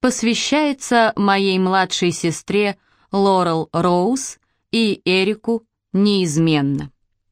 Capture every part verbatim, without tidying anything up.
посвящается моей младшей сестре Лорел Роуз и Эрику неизменно.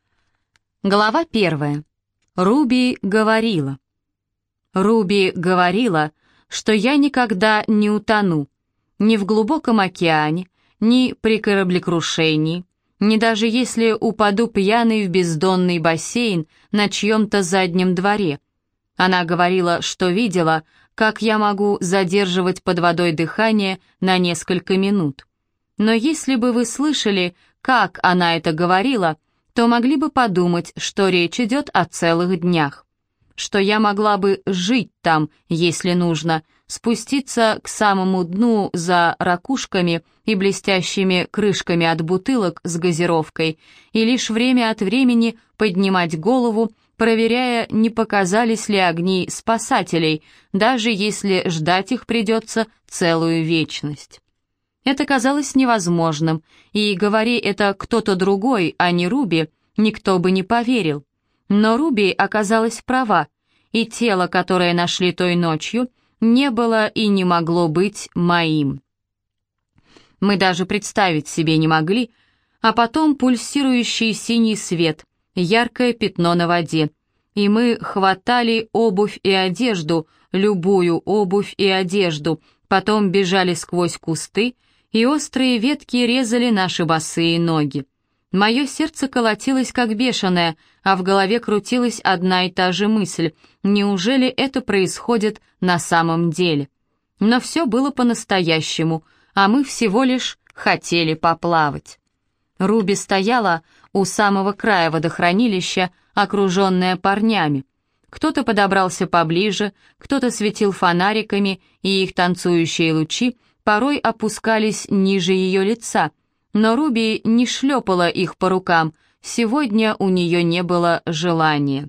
Глава первая. Руби говорила. Руби говорила, что я никогда не утону, ни в глубоком океане, ни при кораблекрушении, ни даже если упаду пьяный в бездонный бассейн на чьем-то заднем дворе. Она говорила, что видела, как я могу задерживать под водой дыхание на несколько минут. Но если бы вы слышали, как она это говорила, то могли бы подумать, что речь идет о целых днях. Что я могла бы жить там, если нужно, спуститься к самому дну за ракушками и блестящими крышками от бутылок с газировкой и лишь время от времени поднимать голову, проверяя, не показались ли огни спасателей, даже если ждать их придется целую вечность. Это казалось невозможным, и, говори это кто-то другой, а не Руби, никто бы не поверил. Но Руби оказалась права, и тело, которое нашли той ночью, не было и не могло быть моим. Мы даже представить себе не могли, а потом пульсирующий синий свет, яркое пятно на воде, и мы хватали обувь и одежду, любую обувь и одежду, потом бежали сквозь кусты, и острые ветки резали наши босые ноги. Мое сердце колотилось как бешеное, а в голове крутилась одна и та же мысль: неужели это происходит на самом деле? Но все было по-настоящему, а мы всего лишь хотели поплавать. Руби стояла у самого края водохранилища, окруженная парнями. Кто-то подобрался поближе, кто-то светил фонариками, и их танцующие лучи порой опускались ниже ее лица, но Руби не шлепала их по рукам, сегодня у нее не было желания.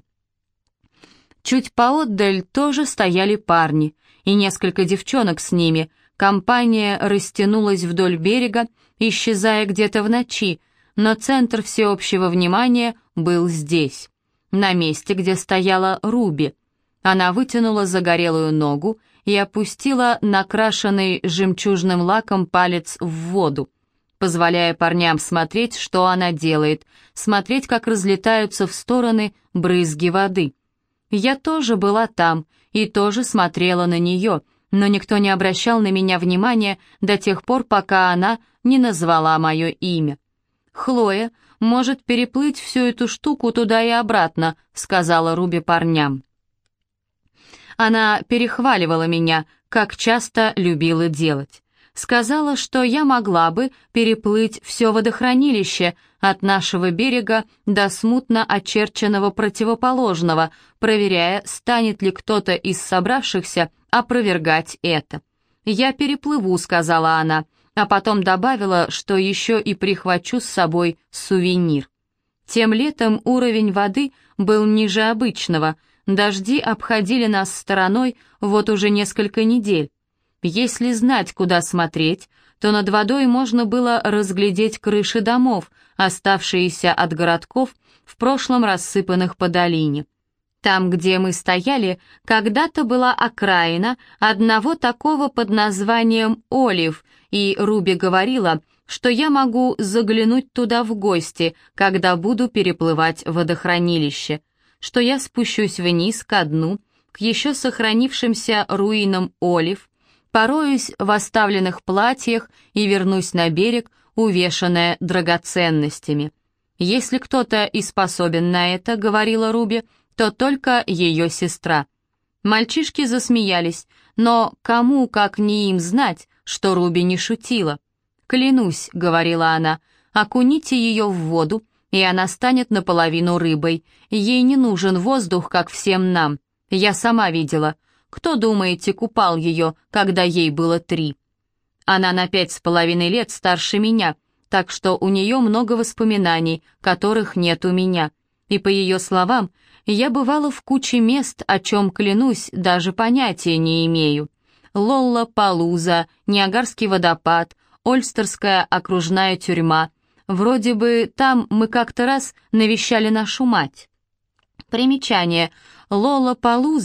Чуть поотдаль тоже стояли парни, и несколько девчонок с ними. Компания растянулась вдоль берега, исчезая где-то в ночи, но центр всеобщего внимания был здесь, на месте, где стояла Руби. Она вытянула загорелую ногу и опустила накрашенный жемчужным лаком палец в воду, позволяя парням смотреть, что она делает, смотреть, как разлетаются в стороны брызги воды. Я тоже была там и тоже смотрела на нее, но никто не обращал на меня внимания до тех пор, пока она не назвала мое имя. «Хлоя может переплыть всю эту штуку туда и обратно», — сказала Руби парням. Она перехваливала меня, как часто любила делать. Сказала, что я могла бы переплыть все водохранилище от нашего берега до смутно очерченного противоположного, проверяя, станет ли кто-то из собравшихся опровергать это. «Я переплыву», — сказала она, а потом добавила, что еще и прихвачу с собой сувенир. Тем летом уровень воды был ниже обычного, дожди обходили нас стороной вот уже несколько недель. Если знать, куда смотреть, то над водой можно было разглядеть крыши домов, оставшиеся от городков, в прошлом рассыпанных по долине. Там, где мы стояли, когда-то была окраина одного такого под названием Олив, и Руби говорила, что я могу заглянуть туда в гости, когда буду переплывать водохранилище, что я спущусь вниз ко дну, к еще сохранившимся руинам Олив, пороюсь в оставленных платьях и вернусь на берег, увешанная драгоценностями. «Если кто-то и способен на это, — говорила Руби, — то только ее сестра». Мальчишки засмеялись, но кому, как не им, знать, что Руби не шутила. «Клянусь, — говорила она, — окуните ее в воду, и она станет наполовину рыбой. Ей не нужен воздух, как всем нам. Я сама видела. Кто, думаете, купал ее, когда ей было три? Она на пять с половиной лет старше меня, так что у нее много воспоминаний, которых нет у меня. И по ее словам, я бывала в куче мест, о чем, клянусь, даже понятия не имею. Лолла-Палуза, Ниагарский водопад, Ольстерская окружная тюрьма. Вроде бы там мы как-то раз навещали нашу мать. Примечание. Лолла-Палуза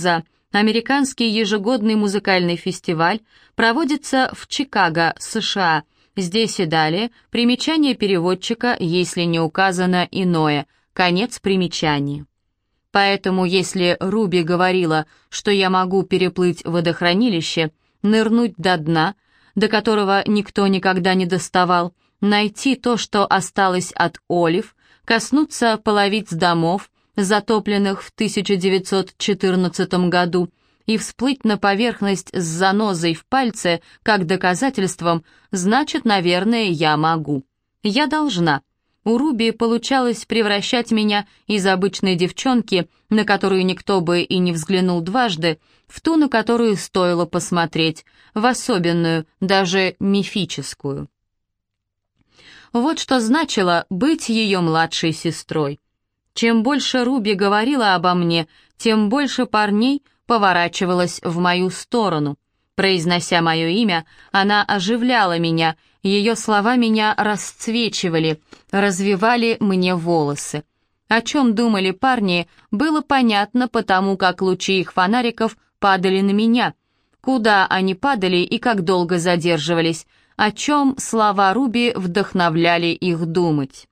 Американский ежегодный музыкальный фестиваль проводится в Чикаго, США. Здесь и далее примечание переводчика, если не указано иное. Конец примечания. Поэтому, если Руби говорила, что я могу переплыть водохранилище, нырнуть до дна, до которого никто никогда не доставал, найти то, что осталось от олив, коснуться половиц домов, затопленных в тысяча девятьсот четырнадцатом году, и всплыть на поверхность с занозой в пальце, как доказательством, значит, наверное, я могу. Я должна. У Руби получалось превращать меня из обычной девчонки, на которую никто бы и не взглянул дважды, в ту, на которую стоило посмотреть, в особенную, даже мифическую. Вот что значило быть ее младшей сестрой. Чем больше Руби говорила обо мне, тем больше парней поворачивалась в мою сторону. Произнося мое имя, она оживляла меня, ее слова меня расцвечивали, развивали мне волосы. О чем думали парни, было понятно потому, как лучи их фонариков падали на меня, куда они падали и как долго задерживались, о чем слова Руби вдохновляли их думать.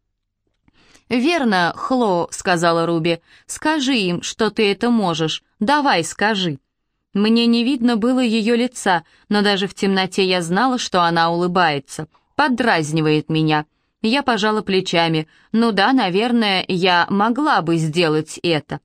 «Верно, Хло», — сказала Руби, — «скажи им, что ты это можешь, давай скажи». Мне не видно было ее лица, но даже в темноте я знала, что она улыбается, поддразнивает меня. Я пожала плечами. Ну да, наверное, я могла бы сделать это.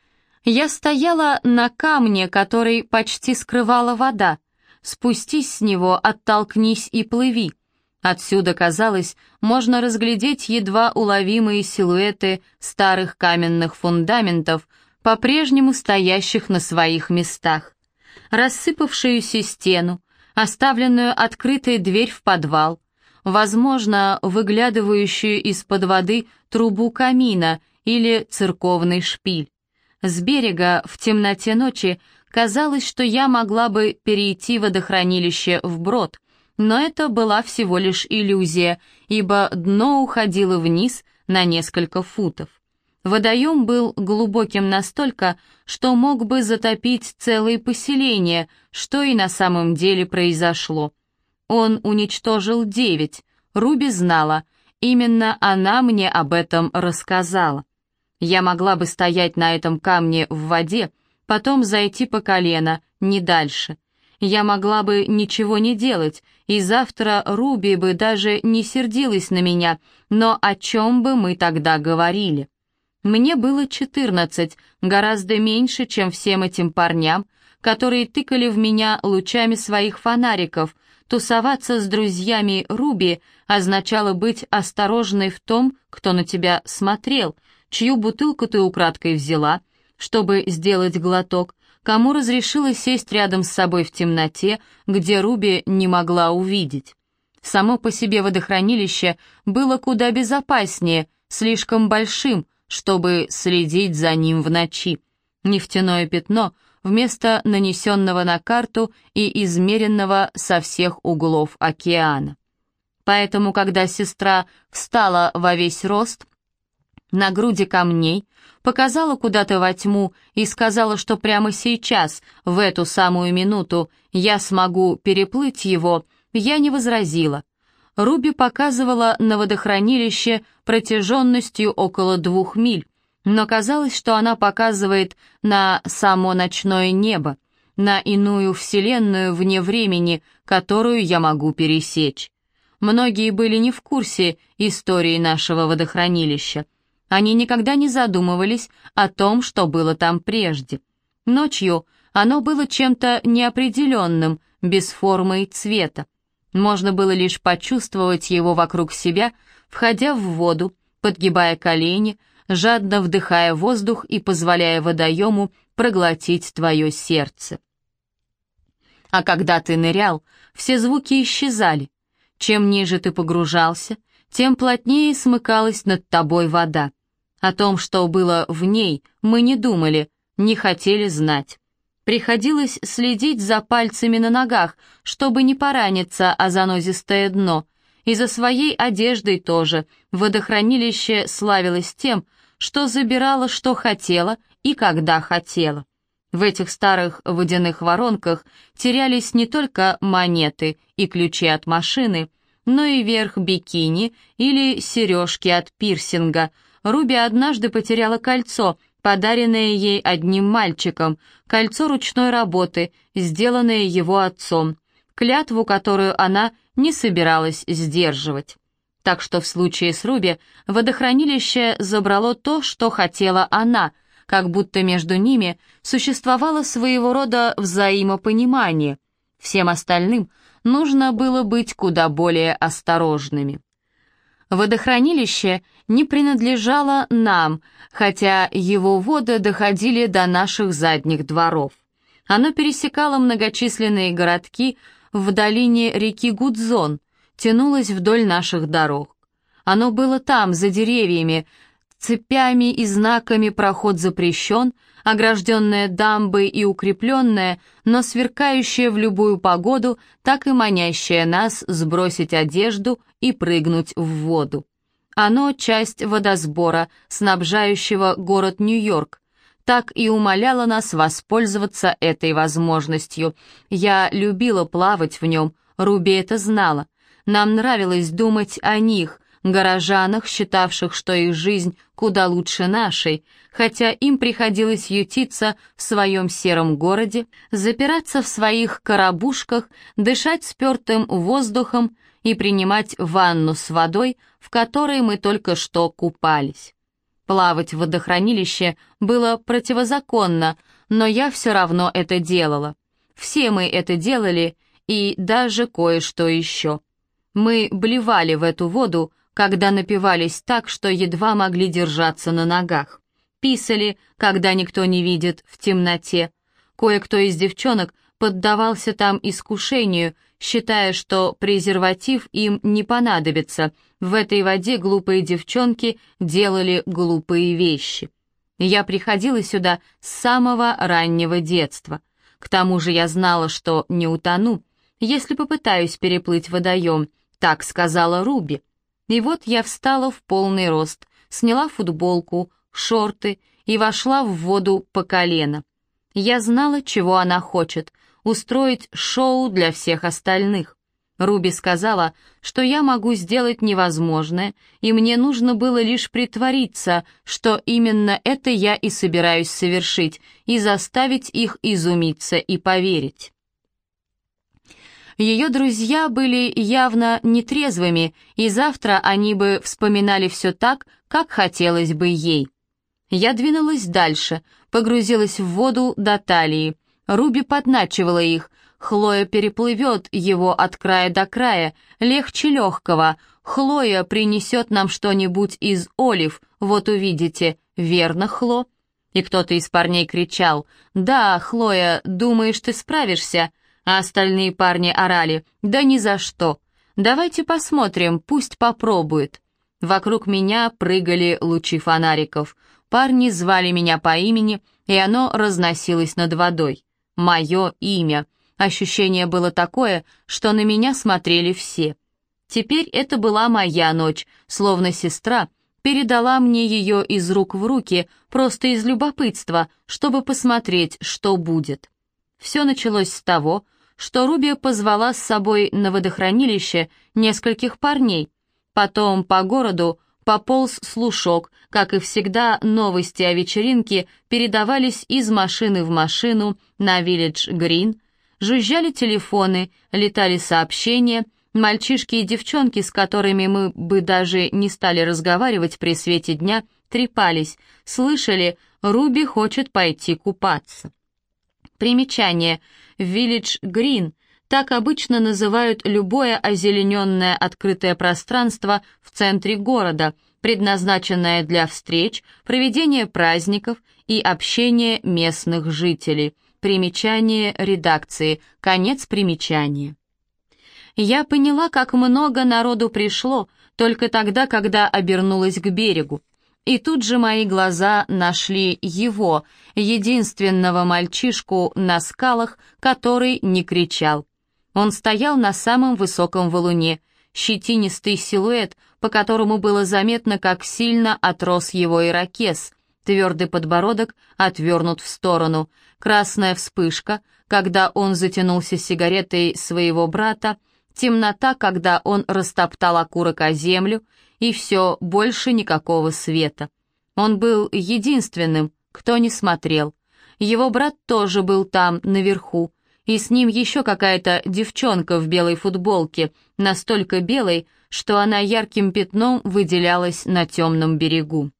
Я стояла на камне, который почти скрывала вода. Спустись с него, оттолкнись и плыви. Отсюда, казалось, можно разглядеть едва уловимые силуэты старых каменных фундаментов, по-прежнему стоящих на своих местах. Рассыпавшуюся стену, оставленную открытой дверь в подвал, возможно, выглядывающую из-под воды трубу камина или церковный шпиль. С берега в темноте ночи казалось, что я могла бы перейти водохранилище вброд, но это была всего лишь иллюзия, ибо дно уходило вниз на несколько футов. Водоем был глубоким настолько, что мог бы затопить целые поселения, что и на самом деле произошло. Он уничтожил девять, Руби знала, именно она мне об этом рассказала. Я могла бы стоять на этом камне в воде, потом зайти по колено, не дальше. Я могла бы ничего не делать, и завтра Руби бы даже не сердилась на меня, но о чем бы мы тогда говорили? Мне было четырнадцать, гораздо меньше, чем всем этим парням, которые тыкали в меня лучами своих фонариков. Тусоваться с друзьями Руби означало быть осторожной в том, кто на тебя смотрел, чью бутылку ты украдкой взяла, чтобы сделать глоток, кому разрешила сесть рядом с собой в темноте, где Руби не могла увидеть. Само по себе водохранилище было куда безопаснее, слишком большим, чтобы следить за ним в ночи. Нефтяное пятно вместо нанесенного на карту и измеренного со всех углов океана. Поэтому, когда сестра встала во весь рост, на груди камней, показала куда-то во тьму и сказала, что прямо сейчас, в эту самую минуту, я смогу переплыть его, я не возразила. Руби показывала на водохранилище протяженностью около двух миль, но казалось, что она показывает на само ночное небо, на иную вселенную вне времени, которую я могу пересечь. Многие были не в курсе истории нашего водохранилища. Они никогда не задумывались о том, что было там прежде. Ночью оно было чем-то неопределенным, без формы и цвета. Можно было лишь почувствовать его вокруг себя, входя в воду, подгибая колени, жадно вдыхая воздух и позволяя водоему проглотить твое сердце. А когда ты нырял, все звуки исчезали. Чем ниже ты погружался, тем плотнее смыкалась над тобой вода. О том, что было в ней, мы не думали, не хотели знать. Приходилось следить за пальцами на ногах, чтобы не пораниться о занозистое дно, и за своей одеждой тоже. Водохранилище славилось тем, что забирало, что хотело и когда хотело. В этих старых водяных воронках терялись не только монеты и ключи от машины, но и верх бикини или сережки от пирсинга. Руби однажды потеряла кольцо, подаренное ей одним мальчиком, кольцо ручной работы, сделанное его отцом, клятву, которую она не собиралась сдерживать. Так что в случае с Руби водохранилище забрало то, что хотела она, как будто между ними существовало своего рода взаимопонимание. Всем остальным нужно было быть куда более осторожными. Водохранилище не принадлежало нам, хотя его воды доходили до наших задних дворов. Оно пересекало многочисленные городки в долине реки Гудзон, тянулось вдоль наших дорог. Оно было там, за деревьями, цепями и знаками «Проход запрещен», огражденное дамбой и укрепленное, но сверкающее в любую погоду, так и манящее нас сбросить одежду и прыгнуть в воду. Оно — часть водосбора, снабжающего город Нью-Йорк, так и умоляло нас воспользоваться этой возможностью. Я любила плавать в нем, Руби это знала. Нам нравилось думать о них, горожанах, считавших, что их жизнь куда лучше нашей, хотя им приходилось ютиться в своем сером городе, запираться в своих коробушках, дышать спертым воздухом и принимать ванну с водой, в которой мы только что купались. Плавать в водохранилище было противозаконно, но я все равно это делала. Все мы это делали, и даже кое-что еще. Мы блевали в эту воду, когда напивались так, что едва могли держаться на ногах. Писали, когда никто не видит, в темноте. Кое-кто из девчонок поддавался там искушению, считая, что презерватив им не понадобится. В этой воде глупые девчонки делали глупые вещи. Я приходила сюда с самого раннего детства. К тому же я знала, что не утону, если попытаюсь переплыть водоем, так сказала Руби. И вот я встала в полный рост, сняла футболку, шорты и вошла в воду по колено. Я знала, чего она хочет — устроить шоу для всех остальных. Руби сказала, что я могу сделать невозможное, и мне нужно было лишь притвориться, что именно это я и собираюсь совершить, и заставить их изумиться и поверить. Ее друзья были явно нетрезвыми, и завтра они бы вспоминали все так, как хотелось бы ей. Я двинулась дальше, погрузилась в воду до талии. Руби подначивала их. Хлоя переплывет его от края до края, легче легкого. Хлоя принесет нам что-нибудь из олив, вот увидите, верно, Хло? И кто-то из парней кричал: «Да, Хлоя, думаешь, ты справишься?» А остальные парни орали: «Да ни за что! Давайте посмотрим, пусть попробует». Вокруг меня прыгали лучи фонариков. Парни звали меня по имени, и оно разносилось над водой. Мое имя. Ощущение было такое, что на меня смотрели все. Теперь это была моя ночь, словно сестра передала мне ее из рук в руки, просто из любопытства, чтобы посмотреть, что будет. Все началось с того, что Руби позвала с собой на водохранилище нескольких парней. Потом по городу пополз слушок, как и всегда, новости о вечеринке передавались из машины в машину на Виллидж-Грин, жужжали телефоны, летали сообщения, мальчишки и девчонки, с которыми мы бы даже не стали разговаривать при свете дня, трепались, слышали: «Руби хочет пойти купаться». Примечание. Виллидж-Грин. Так обычно называют любое озелененное открытое пространство в центре города, предназначенное для встреч, проведения праздников и общения местных жителей. Примечание редакции. Конец примечания. Я поняла, как много народу пришло, только тогда, когда обернулась к берегу. И тут же мои глаза нашли его, единственного мальчишку на скалах, который не кричал. Он стоял на самом высоком валуне, щетинистый силуэт, по которому было заметно, как сильно отрос его ирокез, твердый подбородок отвернут в сторону, красная вспышка, когда он затянулся сигаретой своего брата, темнота, когда он растоптал окурок о землю, и все, больше никакого света. Он был единственным, кто не смотрел. Его брат тоже был там, наверху, и с ним еще какая-то девчонка в белой футболке, настолько белой, что она ярким пятном выделялась на темном берегу.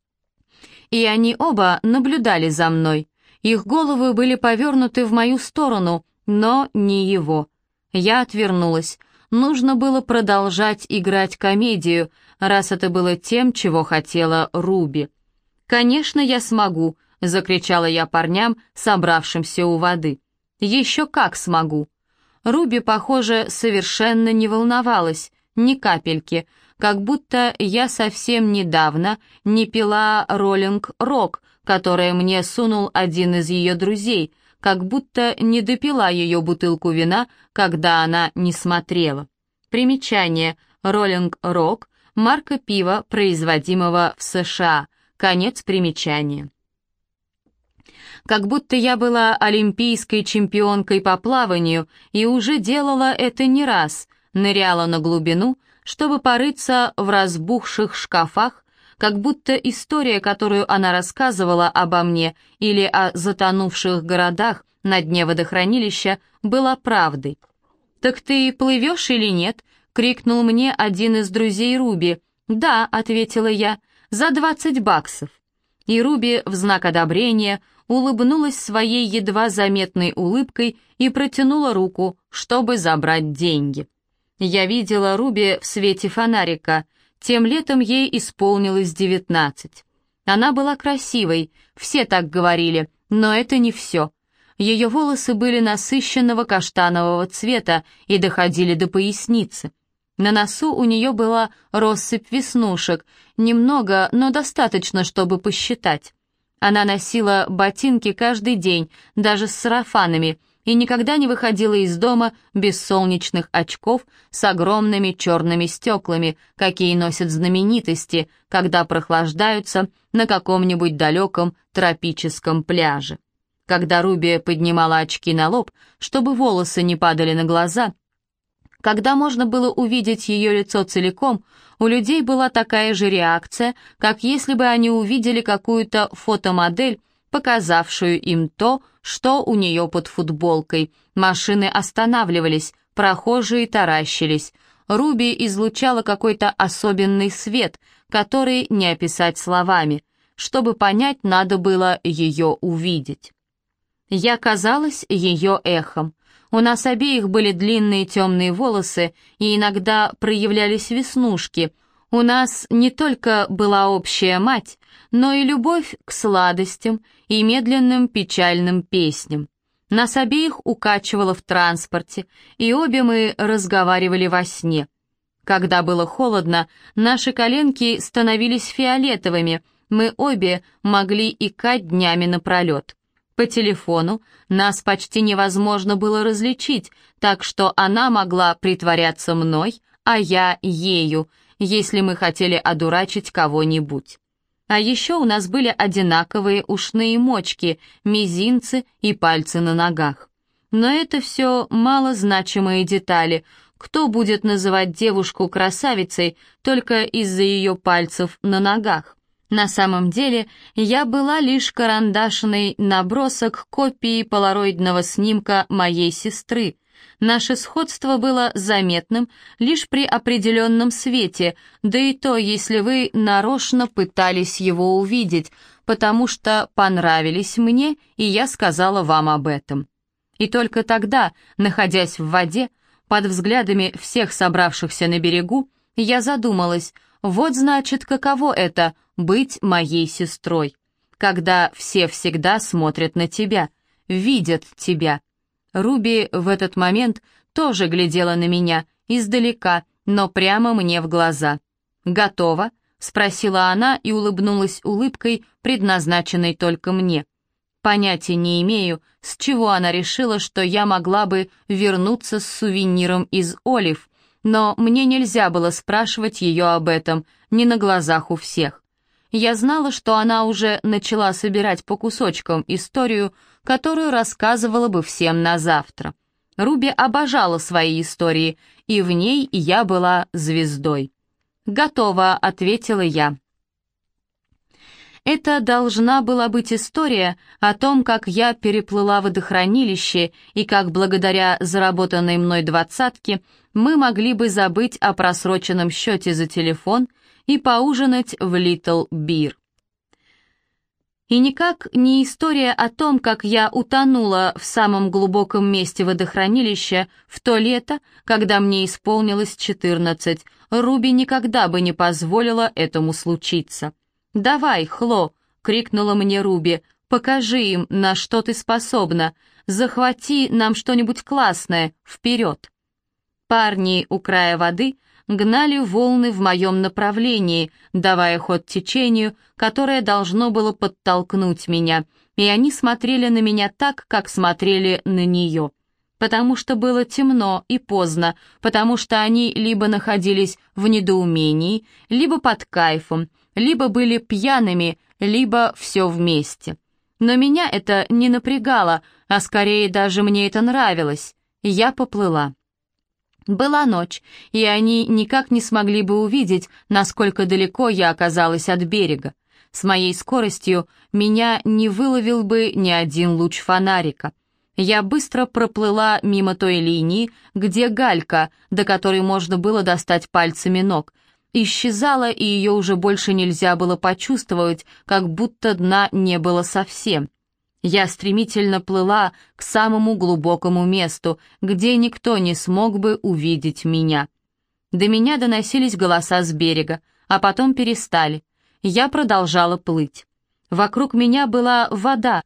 И они оба наблюдали за мной. Их головы были повернуты в мою сторону, но не его. Я отвернулась. Нужно было продолжать играть комедию, раз это было тем, чего хотела Руби. «Конечно, я смогу», — закричала я парням, собравшимся у воды. «Еще как смогу». Руби, похоже, совершенно не волновалась, ни капельки, как будто я совсем недавно не пила роллинг-рок, которое мне сунул один из ее друзей, как будто не допила ее бутылку вина, когда она не смотрела. Примечание. Роллинг-рок — марка пива, производимого в США. Конец примечания. Как будто я была олимпийской чемпионкой по плаванию и уже делала это не раз, ныряла на глубину, чтобы порыться в разбухших шкафах, как будто история, которую она рассказывала обо мне или о затонувших городах на дне водохранилища, была правдой. «Так ты плывешь или нет?» — крикнул мне один из друзей Руби. «Да», — ответила я, — «за двадцать баксов». И Руби в знак одобрения улыбнулась своей едва заметной улыбкой и протянула руку, чтобы забрать деньги. Я видела Руби в свете фонарика. Тем летом ей исполнилось девятнадцать. Она была красивой, все так говорили, но это не все. Ее волосы были насыщенного каштанового цвета и доходили до поясницы. На носу у нее была россыпь веснушек, немного, но достаточно, чтобы посчитать. Она носила ботинки каждый день, даже с сарафанами, и никогда не выходила из дома без солнечных очков с огромными черными стеклами, какие носят знаменитости, когда прохлаждаются на каком-нибудь далеком тропическом пляже. Когда Руби поднимала очки на лоб, чтобы волосы не падали на глаза, когда можно было увидеть ее лицо целиком, у людей была такая же реакция, как если бы они увидели какую-то фотомодель, показавшую им то, что у нее под футболкой. Машины останавливались, прохожие таращились. Руби излучала какой-то особенный свет, который не описать словами. Чтобы понять, надо было ее увидеть. Я казалась ее эхом. У нас обеих были длинные темные волосы, и иногда проявлялись веснушки. У нас не только была общая мать, но и любовь к сладостям и медленным печальным песням. Нас обеих укачивало в транспорте, и обе мы разговаривали во сне. Когда было холодно, наши коленки становились фиолетовыми, мы обе могли икать днями напролет. По телефону нас почти невозможно было различить, так что она могла притворяться мной, а я ею, если мы хотели одурачить кого-нибудь. А еще у нас были одинаковые ушные мочки, мизинцы и пальцы на ногах. Но это все малозначимые детали. Кто будет называть девушку красавицей только из-за ее пальцев на ногах? На самом деле, я была лишь карандашный набросок копии полароидного снимка моей сестры. Наше сходство было заметным лишь при определенном свете, да и то, если вы нарочно пытались его увидеть, потому что понравились мне, и я сказала вам об этом. И только тогда, находясь в воде, под взглядами всех собравшихся на берегу, я задумалась, вот значит, каково это — быть моей сестрой, когда все всегда смотрят на тебя, видят тебя. Руби в этот момент тоже глядела на меня, издалека, но прямо мне в глаза. «Готова?» — спросила она и улыбнулась улыбкой, предназначенной только мне. Понятия не имею, с чего она решила, что я могла бы вернуться с сувениром из олив, но мне нельзя было спрашивать ее об этом, не на глазах у всех. Я знала, что она уже начала собирать по кусочкам историю, которую рассказывала бы всем на завтра. Руби обожала свои истории, и в ней я была звездой. «Готово», — ответила я. Это должна была быть история о том, как я переплыла водохранилище и как благодаря заработанной мной двадцатке мы могли бы забыть о просроченном счете за телефон и поужинать в Little Beer. И никак не история о том, как я утонула в самом глубоком месте водохранилища в то лето, когда мне исполнилось четырнадцать. Руби никогда бы не позволила этому случиться. «Давай, Хло!» — крикнула мне Руби. «Покажи им, на что ты способна. Захвати нам что-нибудь классное. Вперед!» Парни у края воды гнали волны в моем направлении, давая ход течению, которое должно было подтолкнуть меня, и они смотрели на меня так, как смотрели на нее. Потому что было темно и поздно, потому что они либо находились в недоумении, либо под кайфом, либо были пьяными, либо все вместе. Но меня это не напрягало, а скорее даже мне это нравилось. Я поплыла. Была ночь, и они никак не смогли бы увидеть, насколько далеко я оказалась от берега. С моей скоростью меня не выловил бы ни один луч фонарика. Я быстро проплыла мимо той линии, где галька, до которой можно было достать пальцами ног, исчезала, и ее уже больше нельзя было почувствовать, как будто дна не было совсем. Я стремительно плыла к самому глубокому месту, где никто не смог бы увидеть меня. До меня доносились голоса с берега, а потом перестали. Я продолжала плыть. Вокруг меня была вода.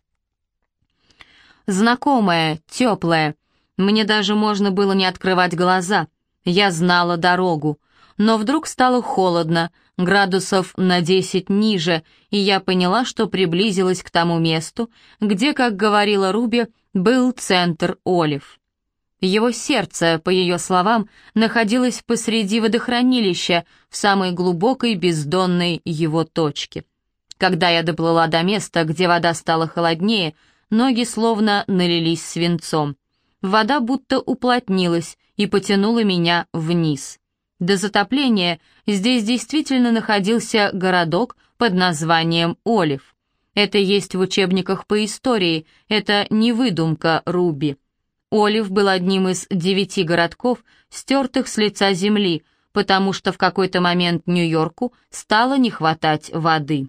Знакомая, теплая. Мне даже можно было не открывать глаза. Я знала дорогу. Но вдруг стало холодно, градусов на десять ниже, и я поняла, что приблизилась к тому месту, где, как говорила Руби, был центр Олив. Его сердце, по ее словам, находилось посреди водохранилища, в самой глубокой бездонной его точке. Когда я доплыла до места, где вода стала холоднее, ноги словно налились свинцом. Вода будто уплотнилась и потянула меня вниз. До затопления здесь действительно находился городок под названием Олив. Это есть в учебниках по истории, это не выдумка Руби. Олив был одним из девяти городков, стертых с лица земли, потому что в какой-то момент Нью-Йорку стало не хватать воды.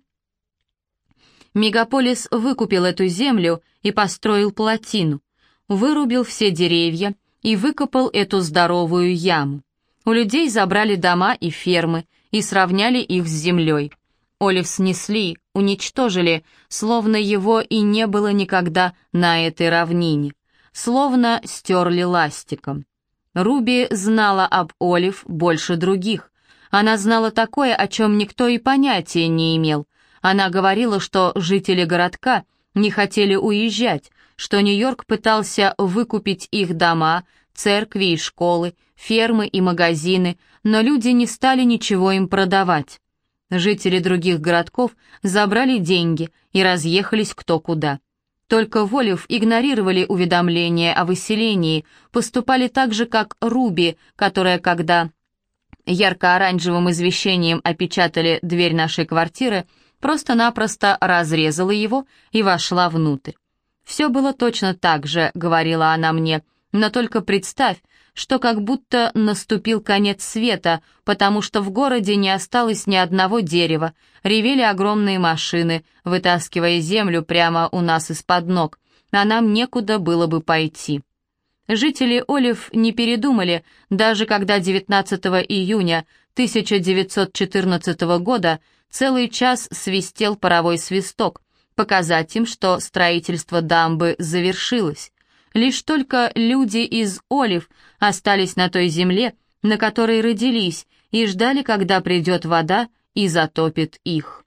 Мегаполис выкупил эту землю и построил плотину, вырубил все деревья и выкопал эту здоровую яму. У людей забрали дома и фермы и сравняли их с землей. Олив снесли, уничтожили, словно его и не было никогда на этой равнине, словно стерли ластиком. Руби знала об Олив больше других. Она знала такое, о чем никто и понятия не имел. Она говорила, что жители городка не хотели уезжать, что Нью-Йорк пытался выкупить их дома, церкви и школы, фермы и магазины, но люди не стали ничего им продавать. Жители других городков забрали деньги и разъехались кто куда. Только в Олив игнорировали уведомления о выселении, поступали так же, как Руби, которая, когда ярко-оранжевым извещением опечатали дверь нашей квартиры, просто-напросто разрезала его и вошла внутрь. «Все было точно так же», — говорила она мне, «но только представь, что как будто наступил конец света, потому что в городе не осталось ни одного дерева, ревели огромные машины, вытаскивая землю прямо у нас из-под ног, а нам некуда было бы пойти». Жители Олив не передумали, даже когда девятнадцатого июня тысяча девятьсот четырнадцатого года целый час свистел паровой свисток, показать им, что строительство дамбы завершилось. Лишь только люди из Олив остались на той земле, на которой родились, и ждали, когда придет вода и затопит их.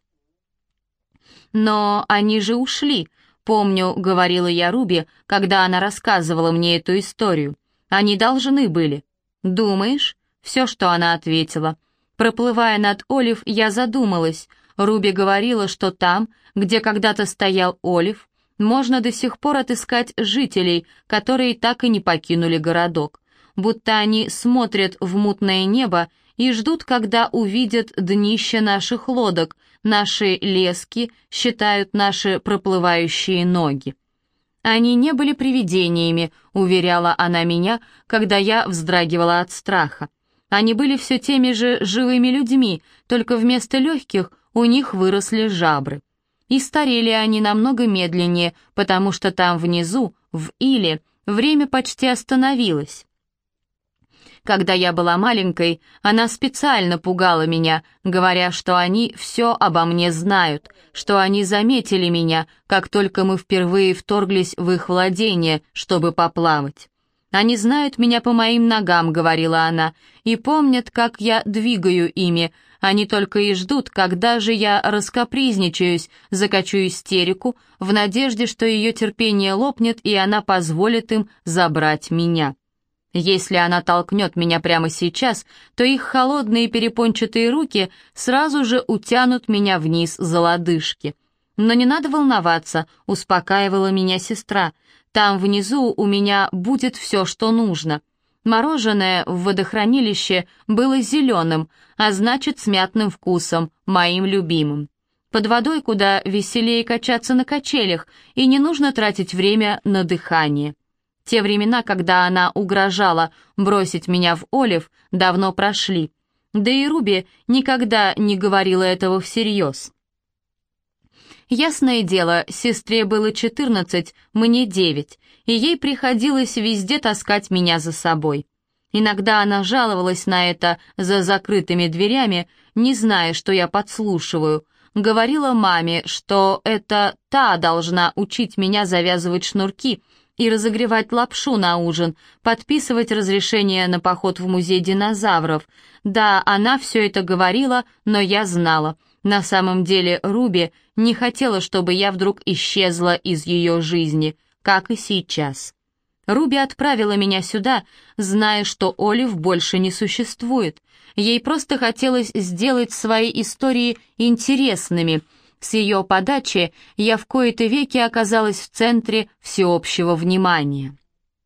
«Но они же ушли», — помню, говорила я Руби, когда она рассказывала мне эту историю. «Они должны были». «Думаешь?» — все, что она ответила. Проплывая над Олив, я задумалась. Руби говорила, что там, где когда-то стоял Олив, можно до сих пор отыскать жителей, которые так и не покинули городок, будто они смотрят в мутное небо и ждут, когда увидят днище наших лодок, наши лески, считают наши проплывающие ноги. «Они не были привидениями», — уверяла она меня, когда я вздрагивала от страха. «Они были все теми же живыми людьми, только вместо легких у них выросли жабры. И старели они намного медленнее, потому что там внизу, в Иле, время почти остановилось». Когда я была маленькой, она специально пугала меня, говоря, что они все обо мне знают, что они заметили меня, как только мы впервые вторглись в их владение, чтобы поплавать. «Они знают меня по моим ногам», — говорила она, — «и помнят, как я двигаю ими. Они только и ждут, когда же я раскапризничаюсь, закачу истерику, в надежде, что ее терпение лопнет, и она позволит им забрать меня». Если она толкнет меня прямо сейчас, то их холодные перепончатые руки сразу же утянут меня вниз за лодыжки. «Но не надо волноваться», — успокаивала меня сестра. «Там внизу у меня будет все, что нужно». Мороженое в водохранилище было зеленым, а значит с мятным вкусом, моим любимым. Под водой куда веселее качаться на качелях, и не нужно тратить время на дыхание. Те времена, когда она угрожала бросить меня в Олив, давно прошли. Да и Руби никогда не говорила этого всерьез. Ясное дело, сестре было четырнадцать, мне девять, и ей приходилось везде таскать меня за собой. Иногда она жаловалась на это за закрытыми дверями, не зная, что я подслушиваю. Говорила маме, что это та должна учить меня завязывать шнурки и разогревать лапшу на ужин, подписывать разрешение на поход в музей динозавров. Да, она все это говорила, но я знала. На самом деле Руби не хотела, чтобы я вдруг исчезла из ее жизни, как и сейчас. Руби отправила меня сюда, зная, что Олив больше не существует. Ей просто хотелось сделать свои истории интересными. С ее подачи я в кои-то веки оказалась в центре всеобщего внимания.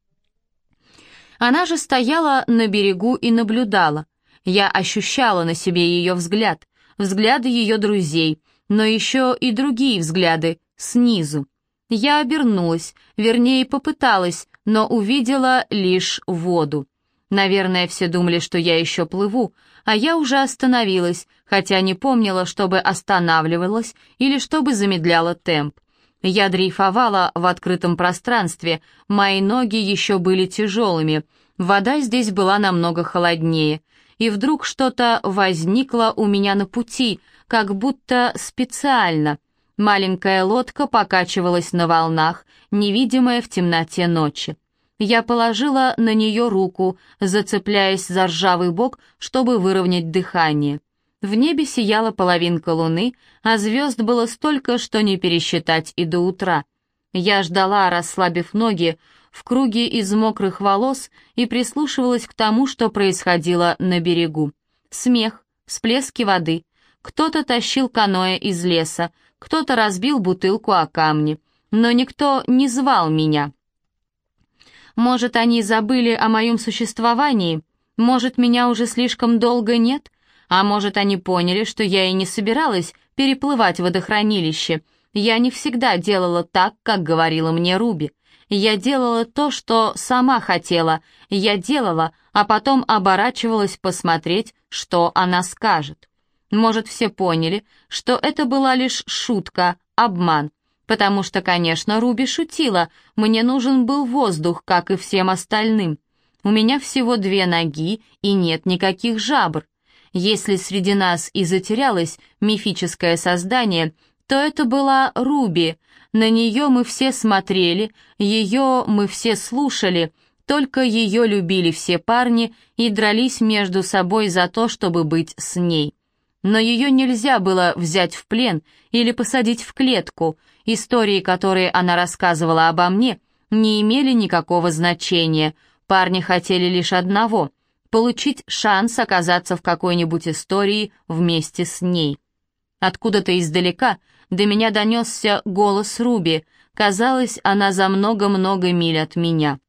Она же стояла на берегу и наблюдала. Я ощущала на себе ее взгляд, взгляды ее друзей, но еще и другие взгляды, снизу. Я обернулась, вернее попыталась, но увидела лишь воду. Наверное, все думали, что я еще плыву, а я уже остановилась, хотя не помнила, чтобы останавливалась или чтобы замедляла темп. Я дрейфовала в открытом пространстве, мои ноги еще были тяжелыми, вода здесь была намного холоднее, и вдруг что-то возникло у меня на пути, как будто специально. Маленькая лодка покачивалась на волнах, невидимая в темноте ночи. Я положила на нее руку, зацепляясь за ржавый бок, чтобы выровнять дыхание. В небе сияла половинка луны, а звезд было столько, что не пересчитать и до утра. Я ждала, расслабив ноги, в круге из мокрых волос и прислушивалась к тому, что происходило на берегу. Смех, всплески воды. Кто-то тащил каноэ из леса, кто-то разбил бутылку о камни, но никто не звал меня. Может, они забыли о моем существовании? Может, меня уже слишком долго нет? А может, они поняли, что я и не собиралась переплывать водохранилище? Я не всегда делала так, как говорила мне Руби. Я делала то, что сама хотела. Я делала, а потом оборачивалась посмотреть, что она скажет. Может, все поняли, что это была лишь шутка, обман. Потому что, конечно, Руби шутила, мне нужен был воздух, как и всем остальным. У меня всего две ноги и нет никаких жабр. Если среди нас и затерялось мифическое создание, то это была Руби. На нее мы все смотрели, ее мы все слушали, только ее любили все парни и дрались между собой за то, чтобы быть с ней. Но ее нельзя было взять в плен или посадить в клетку. Истории, которые она рассказывала обо мне, не имели никакого значения. Парни хотели лишь одного — получить шанс оказаться в какой-нибудь истории вместе с ней. Откуда-то издалека до меня донесся голос Руби. Казалось, она за много-много миль от меня.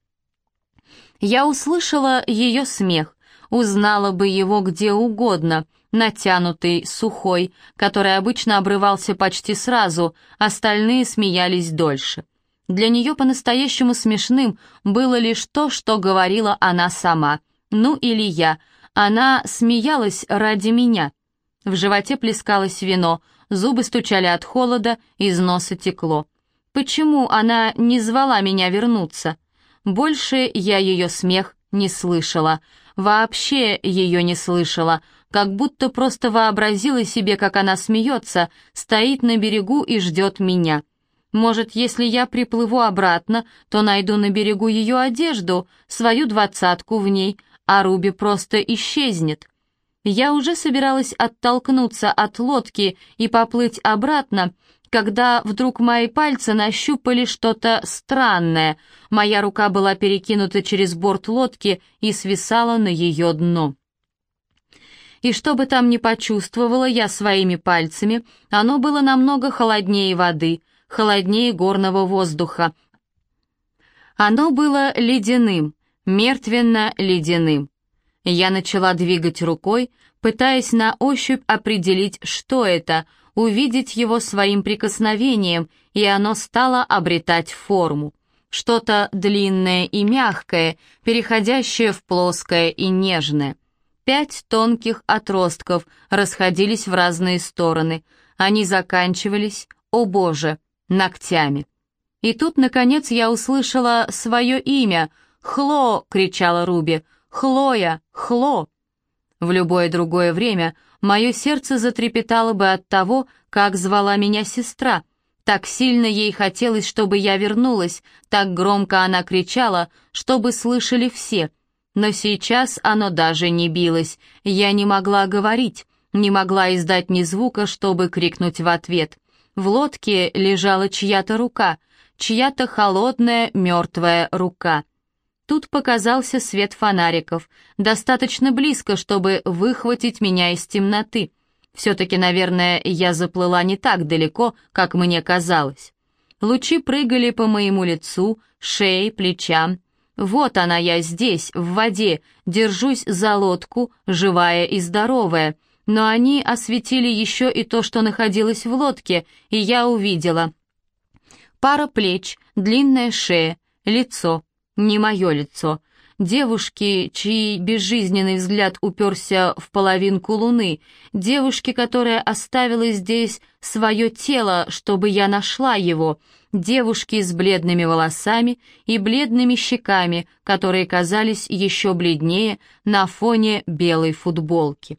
Я услышала ее смех, узнала бы его где угодно, натянутый, сухой, который обычно обрывался почти сразу, остальные смеялись дольше. Для нее по-настоящему смешным было лишь то, что говорила она сама. Ну или я. Она смеялась ради меня. В животе плескалось вино, зубы стучали от холода, из носа текло. Почему она не звала меня вернуться? Больше я ее смех не слышала. Вообще ее не слышала, как будто просто вообразила себе, как она смеется, стоит на берегу и ждет меня. Может, если я приплыву обратно, то найду на берегу ее одежду, свою двадцатку в ней, а Руби просто исчезнет. Я уже собиралась оттолкнуться от лодки и поплыть обратно, когда вдруг мои пальцы нащупали что-то странное. Моя рука была перекинута через борт лодки и свисала на ее дно. И что бы там ни почувствовала я своими пальцами, оно было намного холоднее воды, холоднее горного воздуха. Оно было ледяным, мертвенно-ледяным. Я начала двигать рукой, пытаясь на ощупь определить, что это, увидеть его своим прикосновением, и оно стало обретать форму. Что-то длинное и мягкое, переходящее в плоское и нежное. Пять тонких отростков расходились в разные стороны. Они заканчивались, о боже, ногтями. И тут, наконец, я услышала свое имя. «Хло!» — кричала Руби. «Хлоя! Хло!» В любое другое время мое сердце затрепетало бы от того, как звала меня сестра. Так сильно ей хотелось, чтобы я вернулась, так громко она кричала, чтобы слышали все. Но сейчас оно даже не билось, я не могла говорить, не могла издать ни звука, чтобы крикнуть в ответ. В лодке лежала чья-то рука, чья-то холодная мертвая рука. Тут показался свет фонариков, достаточно близко, чтобы выхватить меня из темноты. Все-таки, наверное, я заплыла не так далеко, как мне казалось. Лучи прыгали по моему лицу, шее, плечам. Вот она я здесь, в воде, держусь за лодку, живая и здоровая. Но они осветили еще и то, что находилось в лодке, и я увидела. Пара плеч, длинная шея, лицо. Не мое лицо. Девушки, чей безжизненный взгляд уперся в половинку луны. Девушки, которая оставила здесь свое тело, чтобы я нашла его. Девушки с бледными волосами и бледными щеками, которые казались еще бледнее на фоне белой футболки.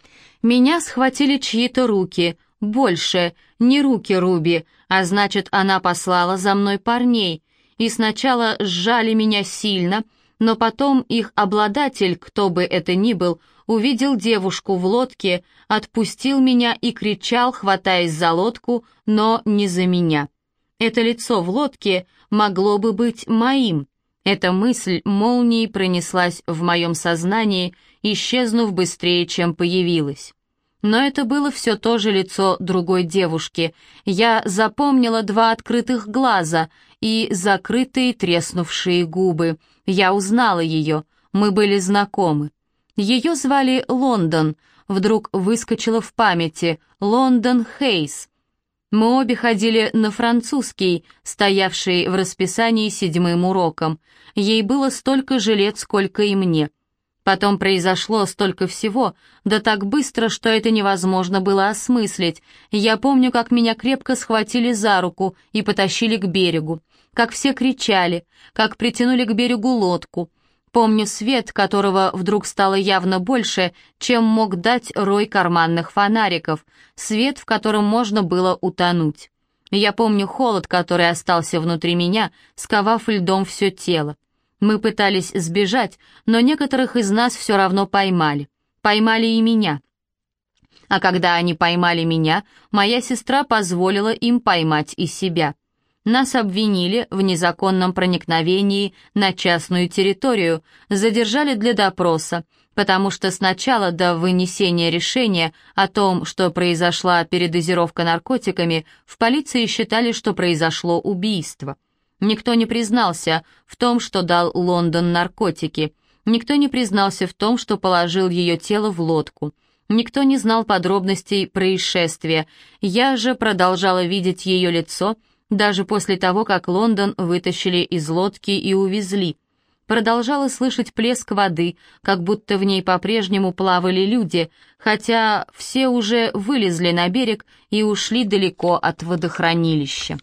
Меня схватили чьи-то руки. Больше, не руки Руби, а значит, она послала за мной парней. И сначала сжали меня сильно, но потом их обладатель, кто бы это ни был, увидел девушку в лодке, отпустил меня и кричал, хватаясь за лодку, но не за меня. Это лицо в лодке могло бы быть моим. Эта мысль молнией пронеслась в моем сознании, исчезнув быстрее, чем появилась. Но это было все то же лицо другой девушки. Я запомнила два открытых глаза и закрытые треснувшие губы. Я узнала ее, мы были знакомы. Ее звали Лондон, вдруг выскочила в памяти, Лондон Хейс. Мы обе ходили на французский, стоявший в расписании седьмым уроком. Ей было столько же лет, сколько и мне. Потом произошло столько всего, да так быстро, что это невозможно было осмыслить. Я помню, как меня крепко схватили за руку и потащили к берегу, как все кричали, как притянули к берегу лодку. Помню свет, которого вдруг стало явно больше, чем мог дать рой карманных фонариков, свет, в котором можно было утонуть. Я помню холод, который остался внутри меня, сковав льдом все тело. Мы пытались сбежать, но некоторых из нас все равно поймали. Поймали и меня. А когда они поймали меня, моя сестра позволила им поймать и себя. Нас обвинили в незаконном проникновении на частную территорию, задержали для допроса, потому что сначала до вынесения решения о том, что произошла передозировка наркотиками, в полиции считали, что произошло убийство. Никто не признался в том, что дал Лондон наркотики. Никто не признался в том, что положил ее тело в лодку. Никто не знал подробностей происшествия. Я же продолжала видеть ее лицо, даже после того, как Лондон вытащили из лодки и увезли. Продолжала слышать плеск воды, как будто в ней по-прежнему плавали люди, хотя все уже вылезли на берег и ушли далеко от водохранилища.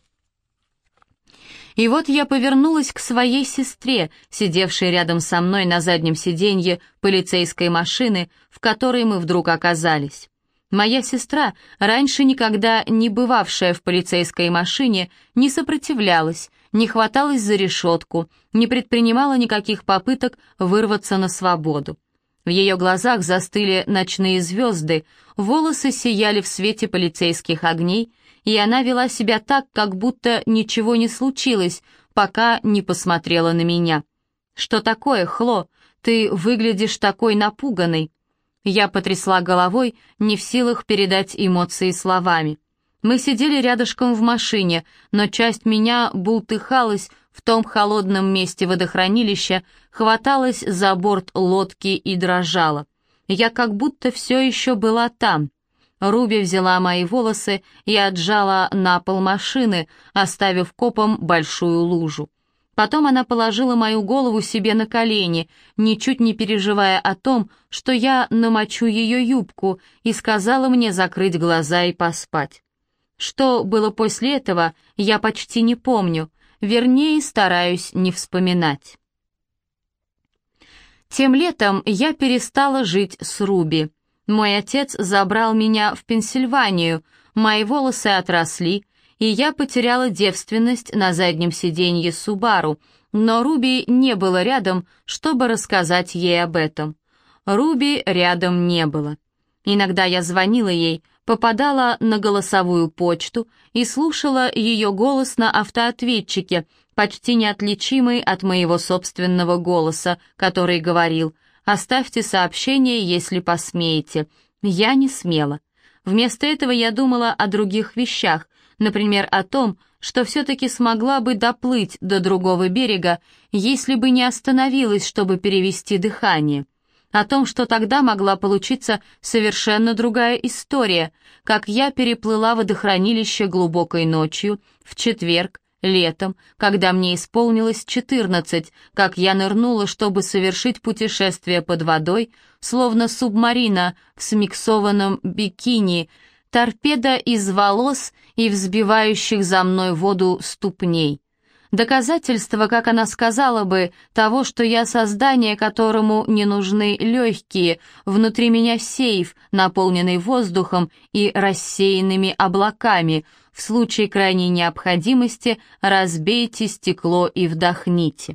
И вот я повернулась к своей сестре, сидевшей рядом со мной на заднем сиденье полицейской машины, в которой мы вдруг оказались. Моя сестра, раньше никогда не бывавшая в полицейской машине, не сопротивлялась, не хваталась за решетку, не предпринимала никаких попыток вырваться на свободу. В ее глазах застыли ночные звезды, волосы сияли в свете полицейских огней, и она вела себя так, как будто ничего не случилось, пока не посмотрела на меня. «Что такое, Хло? Ты выглядишь такой напуганной». Я потрясла головой, не в силах передать эмоции словами. Мы сидели рядышком в машине, но часть меня бултыхалась в том холодном месте водохранилища, хваталась за борт лодки и дрожала. Я как будто все еще была там. Руби взяла мои волосы и отжала на пол машины, оставив копом большую лужу. Потом она положила мою голову себе на колени, ничуть не переживая о том, что я намочу ее юбку, и сказала мне закрыть глаза и поспать. Что было после этого, я почти не помню, вернее, стараюсь не вспоминать. Тем летом я перестала жить с Руби. Мой отец забрал меня в Пенсильванию, мои волосы отросли, и я потеряла девственность на заднем сиденье Субару, но Руби не было рядом, чтобы рассказать ей об этом. Руби рядом не было. Иногда я звонила ей, попадала на голосовую почту и слушала ее голос на автоответчике, почти неотличимый от моего собственного голоса, который говорил: «Оставьте сообщение, если посмеете». Я не смела. Вместо этого я думала о других вещах, например, о том, что все-таки смогла бы доплыть до другого берега, если бы не остановилась, чтобы перевести дыхание. О том, что тогда могла получиться совершенно другая история, как я переплыла водохранилище глубокой ночью, в четверг, летом, когда мне исполнилось четырнадцать, как я нырнула, чтобы совершить путешествие под водой, словно субмарина в смиксованном бикини, торпеда из волос и взбивающих за мной воду ступней. Доказательство, как она сказала бы, того, что я создание, которому не нужны легкие, внутри меня сейф, наполненный воздухом и рассеянными облаками. В случае крайней необходимости разбейте стекло и вдохните.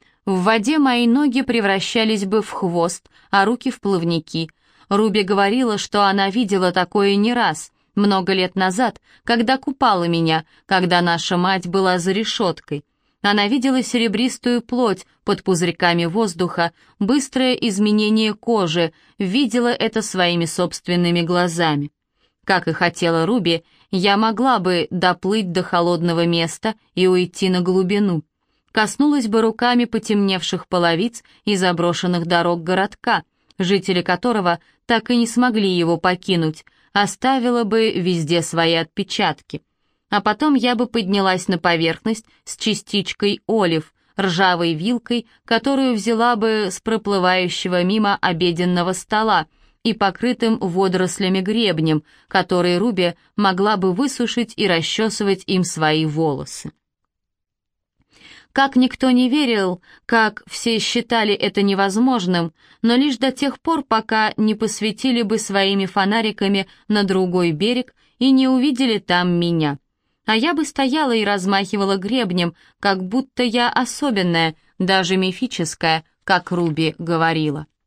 В воде мои ноги превращались бы в хвост, а руки в плавники. Руби говорила, что она видела такое не раз, много лет назад, когда купала меня, когда наша мать была за решеткой. Она видела серебристую плоть под пузырьками воздуха, быстрое изменение кожи, видела это своими собственными глазами. Как и хотела Руби, я могла бы доплыть до холодного места и уйти на глубину. Коснулась бы руками потемневших половиц и заброшенных дорог городка, жители которого так и не смогли его покинуть, оставила бы везде свои отпечатки. А потом я бы поднялась на поверхность с частичкой олив, ржавой вилкой, которую взяла бы с проплывающего мимо обеденного стола, и покрытым водорослями гребнем, который Руби могла бы высушить и расчесывать им свои волосы. Как никто не верил, как все считали это невозможным, но лишь до тех пор, пока не посветили бы своими фонариками на другой берег и не увидели там меня. А я бы стояла и размахивала гребнем, как будто я особенная, даже мифическая, как Руби говорила.